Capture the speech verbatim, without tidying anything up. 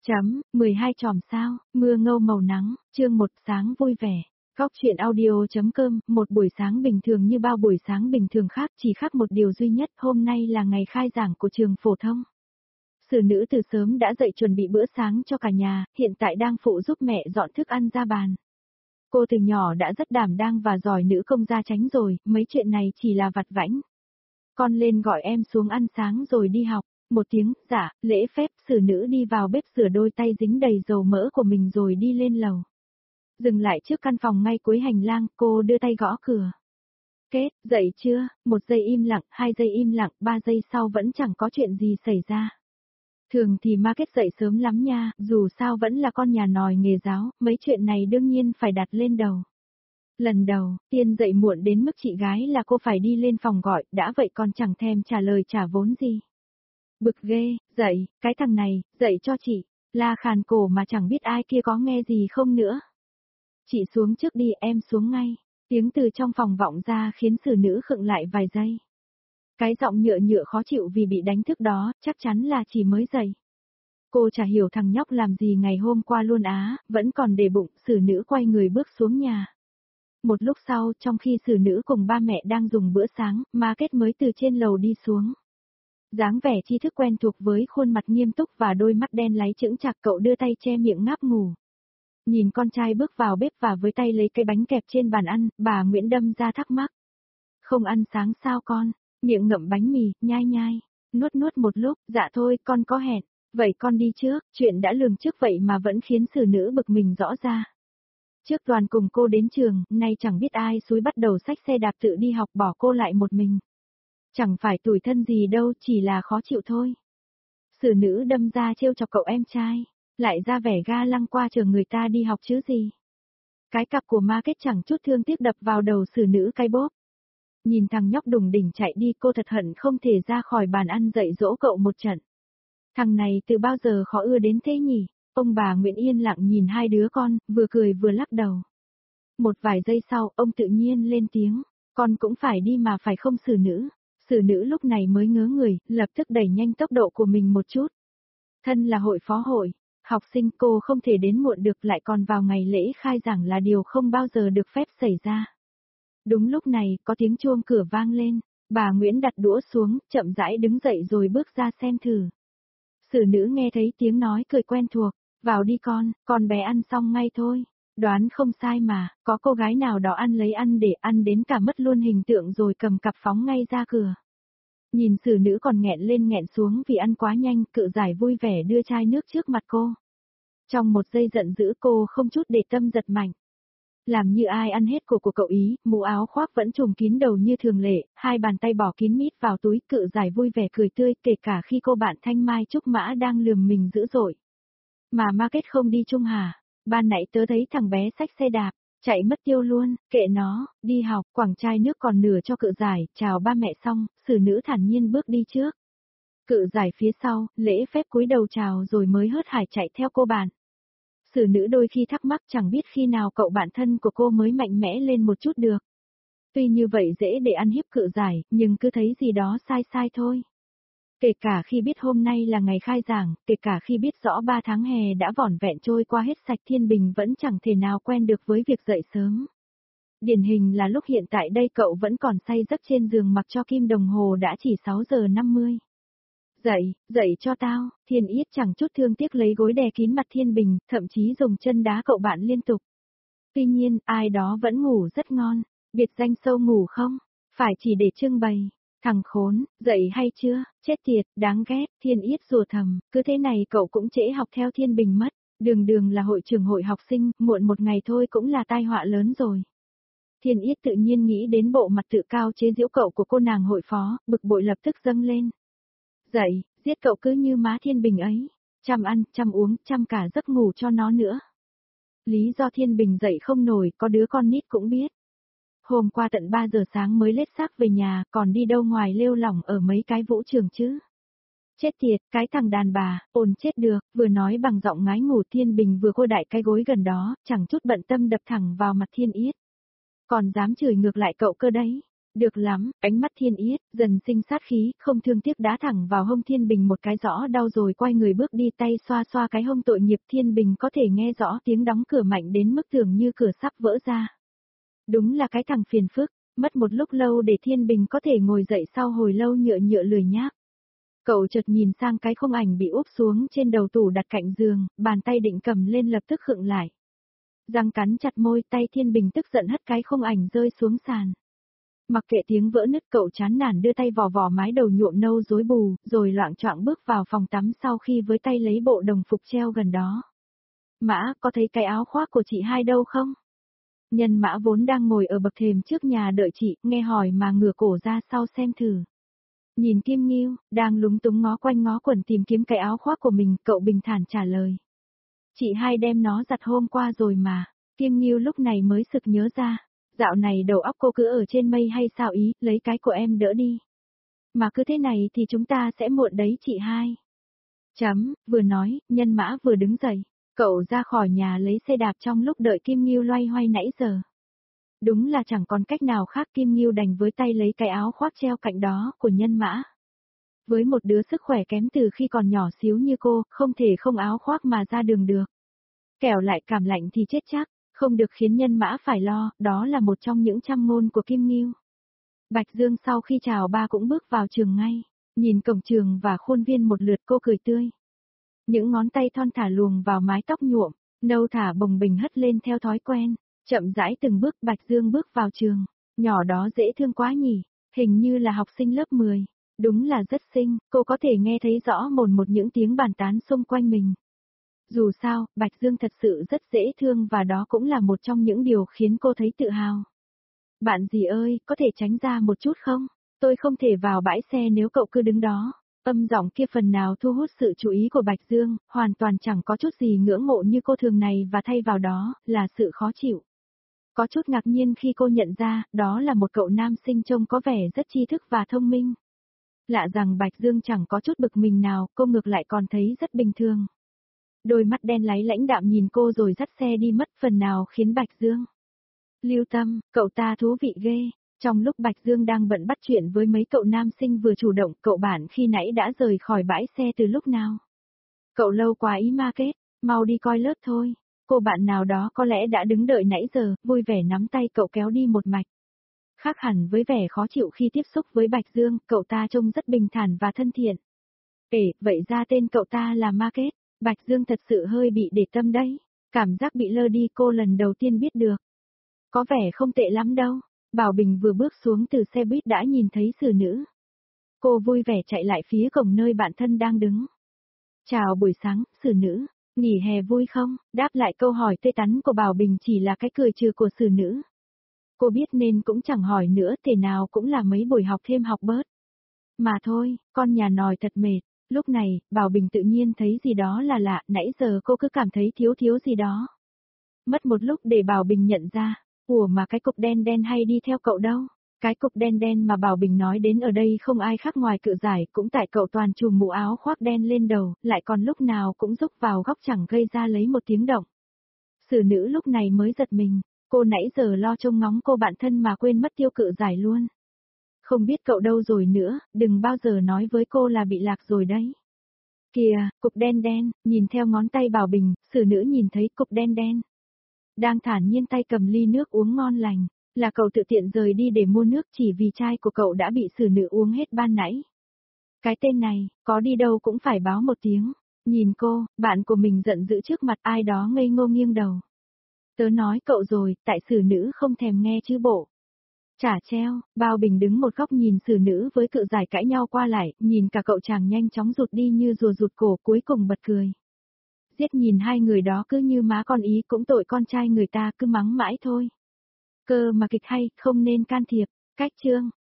Chấm, mười hai chòm sao, mưa ngâu màu nắng, chương một sáng vui vẻ. Góc chuyện audio.com, một buổi sáng bình thường như bao buổi sáng bình thường khác, chỉ khác một điều duy nhất, hôm nay là ngày khai giảng của trường phổ thông. Sử nữ từ sớm đã dậy chuẩn bị bữa sáng cho cả nhà, hiện tại đang phụ giúp mẹ dọn thức ăn ra bàn. Cô từ nhỏ đã rất đảm đang và giỏi nữ công gia chánh rồi, mấy chuyện này chỉ là vặt vãnh. Con lên gọi em xuống ăn sáng rồi đi học. Một tiếng, dạ, lễ phép, sử nữ đi vào bếp rửa đôi tay dính đầy dầu mỡ của mình rồi đi lên lầu. Dừng lại trước căn phòng ngay cuối hành lang, cô đưa tay gõ cửa. Kết, dậy chưa? Một giây im lặng, hai giây im lặng, ba giây sau vẫn chẳng có chuyện gì xảy ra. Thường thì ma kết dậy sớm lắm nha, dù sao vẫn là con nhà nòi nghề giáo, mấy chuyện này đương nhiên phải đặt lên đầu. Lần đầu, Tiên dậy muộn đến mức chị gái là cô phải đi lên phòng gọi, đã vậy còn chẳng thèm trả lời trả vốn gì. Bực ghê, dậy, cái thằng này, dậy cho chị, la khàn cổ mà chẳng biết ai kia có nghe gì không nữa. Chị xuống trước đi, em xuống ngay. Tiếng từ trong phòng vọng ra khiến sử nữ khựng lại vài giây. Cái giọng nhựa nhựa khó chịu vì bị đánh thức đó, chắc chắn là chỉ mới dậy. Cô chả hiểu thằng nhóc làm gì ngày hôm qua luôn á, vẫn còn để bụng, sử nữ quay người bước xuống nhà. Một lúc sau, trong khi sử nữ cùng ba mẹ đang dùng bữa sáng, ma kết mới từ trên lầu đi xuống. Dáng vẻ tri thức quen thuộc với khuôn mặt nghiêm túc và đôi mắt đen láy chững chạc, cậu đưa tay che miệng ngáp ngủ. Nhìn con trai bước vào bếp và với tay lấy cái bánh kẹp trên bàn ăn, bà Nguyễn đâm ra thắc mắc. Không ăn sáng sao con? Miệng ngậm bánh mì, nhai nhai, nuốt nuốt một lúc, dạ thôi, con có hẹn. Vậy con đi trước, chuyện đã lường trước vậy mà vẫn khiến sử nữ bực mình rõ ra. Trước toàn cùng cô đến trường, nay chẳng biết ai xúi bắt đầu xách xe đạp tự đi học bỏ cô lại một mình. Chẳng phải tủi thân gì đâu, chỉ là khó chịu thôi. Sử nữ đâm ra trêu chọc cậu em trai, lại ra vẻ ga lăng qua chờ người ta đi học chứ gì. Cái cặp của ma kết chẳng chút thương tiếc đập vào đầu sử nữ cái bốp. Nhìn thằng nhóc đùng đỉnh chạy đi, cô thật hận không thể ra khỏi bàn ăn dạy dỗ cậu một trận. Thằng này từ bao giờ khó ưa đến thế nhỉ? Ông bà Nguyễn yên lặng nhìn hai đứa con, vừa cười vừa lắc đầu. Một vài giây sau, ông tự nhiên lên tiếng, con cũng phải đi mà phải không sử nữ? Sử nữ lúc này mới ngớ người, lập tức đẩy nhanh tốc độ của mình một chút. Thân là hội phó hội, học sinh cô không thể đến muộn được, lại còn vào ngày lễ khai giảng là điều không bao giờ được phép xảy ra. Đúng lúc này, có tiếng chuông cửa vang lên, bà Nguyễn đặt đũa xuống, chậm rãi đứng dậy rồi bước ra xem thử. Sử nữ nghe thấy tiếng nói cười quen thuộc, vào đi con, con bé ăn xong ngay thôi. Đoán không sai mà, có cô gái nào đó ăn lấy ăn để ăn đến cả mất luôn hình tượng rồi cầm cặp phóng ngay ra cửa. Nhìn sử nữ còn nghẹn lên nghẹn xuống vì ăn quá nhanh, Cự Giải vui vẻ đưa chai nước trước mặt cô. Trong một giây giận dữ cô không chút để tâm giật mạnh. Làm như ai ăn hết của của cậu ý, mũ áo khoác vẫn trùm kín đầu như thường lệ, hai bàn tay bỏ kín mít vào túi, Cự Giải vui vẻ cười tươi, kể cả khi cô bạn Thanh Mai Trúc Mã đang lườm mình dữ dội. Mà ma kết không đi chung hả? Ban nãy tớ thấy thằng bé xách xe đạp, chạy mất tiêu luôn, kệ nó, đi học, quảng chai nước còn nửa cho Cự Giải, chào ba mẹ xong, sử nữ thản nhiên bước đi trước. Cự Giải phía sau, lễ phép cúi đầu chào rồi mới hớt hải chạy theo cô bạn. Sử nữ đôi khi thắc mắc chẳng biết khi nào cậu bạn thân của cô mới mạnh mẽ lên một chút được. Tuy như vậy dễ để ăn hiếp Cự Giải, nhưng cứ thấy gì đó sai sai thôi. Kể cả khi biết hôm nay là ngày khai giảng, kể cả khi biết rõ ba tháng hè đã vỏn vẹn trôi qua hết sạch, Thiên Bình vẫn chẳng thể nào quen được với việc dậy sớm. Điển hình là lúc hiện tại đây cậu vẫn còn say giấc trên giường mặc cho kim đồng hồ đã chỉ sáu giờ năm mươi. Dậy, dậy cho tao, Thiên Yết chẳng chút thương tiếc lấy gối đè kín mặt Thiên Bình, thậm chí dùng chân đá cậu bạn liên tục. Tuy nhiên, ai đó vẫn ngủ rất ngon, biệt danh sâu ngủ không, phải chỉ để trưng bày. Thằng khốn, dậy hay chưa, chết tiệt, đáng ghét, Thiên Yết rủa thầm, cứ thế này cậu cũng trễ học theo Thiên Bình mất, đường đường là hội trưởng hội học sinh, muộn một ngày thôi cũng là tai họa lớn rồi. Thiên Yết tự nhiên nghĩ đến bộ mặt tự cao chế giễu cậu của cô nàng hội phó, bực bội lập tức dâng lên. Dậy, giết cậu cứ như má Thiên Bình ấy, chăm ăn, chăm uống, chăm cả giấc ngủ cho nó nữa. Lý do Thiên Bình dậy không nổi, có đứa con nít cũng biết. Hôm qua tận ba giờ sáng mới lết xác về nhà, còn đi đâu ngoài lêu lỏng ở mấy cái vũ trường chứ. Chết tiệt, cái thằng đàn bà, ồn chết được, vừa nói bằng giọng ngái ngủ. Thiên Bình vừa cô đại cái gối gần đó, chẳng chút bận tâm đập thẳng vào mặt Thiên Yết. Còn dám chửi ngược lại cậu cơ đấy. Được lắm, ánh mắt Thiên Yết, dần sinh sát khí, không thương tiếc đá thẳng vào hông Thiên Bình một cái rõ đau rồi quay người bước đi tay xoa xoa cái hông tội nghiệp Thiên Bình có thể nghe rõ tiếng đóng cửa mạnh đến mức tưởng như cửa sắp vỡ ra. Đúng là cái thằng phiền phức, mất một lúc lâu để Thiên Bình có thể ngồi dậy sau hồi lâu nhựa nhựa lười nhác. Cậu chợt nhìn sang cái khung ảnh bị úp xuống trên đầu tủ đặt cạnh giường, bàn tay định cầm lên lập tức khựng lại. Răng cắn chặt môi, tay Thiên Bình tức giận hất cái khung ảnh rơi xuống sàn. Mặc kệ tiếng vỡ nứt, cậu chán nản đưa tay vò vò mái đầu nhuộm nâu rối bù, rồi loạng choạng bước vào phòng tắm sau khi với tay lấy bộ đồng phục treo gần đó. Mã, có thấy cái áo khoác của chị hai đâu không? Nhân Mã vốn đang ngồi ở bậc thềm trước nhà đợi chị, nghe hỏi mà ngửa cổ ra sau xem thử. Nhìn Kim Ngưu, đang lúng túng ngó quanh ngó quẩn tìm kiếm cái áo khoác của mình, cậu bình thản trả lời. Chị hai đem nó giặt hôm qua rồi mà. Kim Ngưu lúc này mới sực nhớ ra. Dạo này đầu óc cô cứ ở trên mây hay sao ý, lấy cái của em đỡ đi. Mà cứ thế này thì chúng ta sẽ muộn đấy chị hai. Chấm, vừa nói, Nhân Mã vừa đứng dậy. Cậu ra khỏi nhà lấy xe đạp trong lúc đợi Kim Ngưu loay hoay nãy giờ. Đúng là chẳng còn cách nào khác, Kim Ngưu đành với tay lấy cái áo khoác treo cạnh đó của Nhân Mã. Với một đứa sức khỏe kém từ khi còn nhỏ xíu như cô, không thể không áo khoác mà ra đường được. Kẻo lại cảm lạnh thì chết chắc, không được khiến Nhân Mã phải lo, đó là một trong những châm ngôn của Kim Ngưu. Bạch Dương sau khi chào ba cũng bước vào trường ngay, nhìn cổng trường và khuôn viên một lượt cô cười tươi. Những ngón tay thon thả luồng vào mái tóc nhuộm, nâu thả bồng bềnh hất lên theo thói quen, chậm rãi từng bước Bạch Dương bước vào trường, nhỏ đó dễ thương quá nhỉ, hình như là học sinh lớp mười, đúng là rất xinh, cô có thể nghe thấy rõ mồn một những tiếng bàn tán xung quanh mình. Dù sao, Bạch Dương thật sự rất dễ thương và đó cũng là một trong những điều khiến cô thấy tự hào. Bạn gì ơi, có thể tránh ra một chút không? Tôi không thể vào bãi xe nếu cậu cứ đứng đó. Âm giọng kia phần nào thu hút sự chú ý của Bạch Dương, hoàn toàn chẳng có chút gì ngưỡng mộ như cô thường này và thay vào đó, là sự khó chịu. Có chút ngạc nhiên khi cô nhận ra, đó là một cậu nam sinh trông có vẻ rất tri thức và thông minh. Lạ rằng Bạch Dương chẳng có chút bực mình nào, cô ngược lại còn thấy rất bình thường. Đôi mắt đen láy lãnh đạm nhìn cô rồi dắt xe đi mất, phần nào khiến Bạch Dương lưu tâm, cậu ta thú vị ghê. Trong lúc Bạch Dương đang bận bắt chuyện với mấy cậu nam sinh vừa chủ động, cậu bạn khi nãy đã rời khỏi bãi xe từ lúc nào? Cậu lâu quá ý ma kết, mau đi coi lớp thôi. Cô bạn nào đó có lẽ đã đứng đợi nãy giờ, vui vẻ nắm tay cậu kéo đi một mạch. Khác hẳn với vẻ khó chịu khi tiếp xúc với Bạch Dương, cậu ta trông rất bình thản và thân thiện. Ê, vậy ra tên cậu ta là Ma Kết. Bạch Dương thật sự hơi bị để tâm đấy. Cảm giác bị lơ đi cô lần đầu tiên biết được. Có vẻ không tệ lắm đâu. Bảo Bình vừa bước xuống từ xe buýt đã nhìn thấy Sử Nữ. Cô vui vẻ chạy lại phía cổng nơi bạn thân đang đứng. Chào buổi sáng, Sử Nữ. Nghỉ hè vui không? Đáp lại câu hỏi tươi tắn của Bảo Bình chỉ là cái cười trừ của Sử Nữ. Cô biết nên cũng chẳng hỏi nữa, thế nào cũng là mấy buổi học thêm học bớt. Mà thôi, con nhà nòi thật mệt. Lúc này, Bảo Bình tự nhiên thấy gì đó là lạ, nãy giờ cô cứ cảm thấy thiếu thiếu gì đó. Mất một lúc để Bảo Bình nhận ra, ủa mà cái cục đen đen hay đi theo cậu đâu? Cái cục đen đen mà Bảo Bình nói đến ở đây không ai khác ngoài Cự Giải, cũng tại cậu toàn trùm mũ áo khoác đen lên đầu, lại còn lúc nào cũng rúc vào góc chẳng gây ra lấy một tiếng động. Sử Nữ lúc này mới giật mình, cô nãy giờ lo trông ngóng cô bạn thân mà quên mất tiêu Cự Giải luôn. Không biết cậu đâu rồi nữa, đừng bao giờ nói với cô là bị lạc rồi đấy. Kìa, cục đen đen, nhìn theo ngón tay Bảo Bình, Sử Nữ nhìn thấy cục đen đen. Đang thản nhiên tay cầm ly nước uống ngon lành, là cậu tự tiện rời đi để mua nước chỉ vì chai của cậu đã bị Sử Nữ uống hết ban nãy. Cái tên này, có đi đâu cũng phải báo một tiếng. Nhìn cô, bạn của mình giận dữ trước mặt ai đó ngây ngô nghiêng đầu. Tớ nói cậu rồi, tại Sử Nữ không thèm nghe chứ bộ. Chả treo, Bao Bình đứng một góc nhìn Sử Nữ với Cự Giải cãi nhau qua lại, nhìn cả cậu chàng nhanh chóng rụt đi như rùa rụt cổ, cuối cùng bật cười. Giết nhìn hai người đó cứ như má con ý, cũng tội con trai người ta cứ mắng mãi thôi. Cơ mà kịch hay, không nên can thiệp. Cách chương,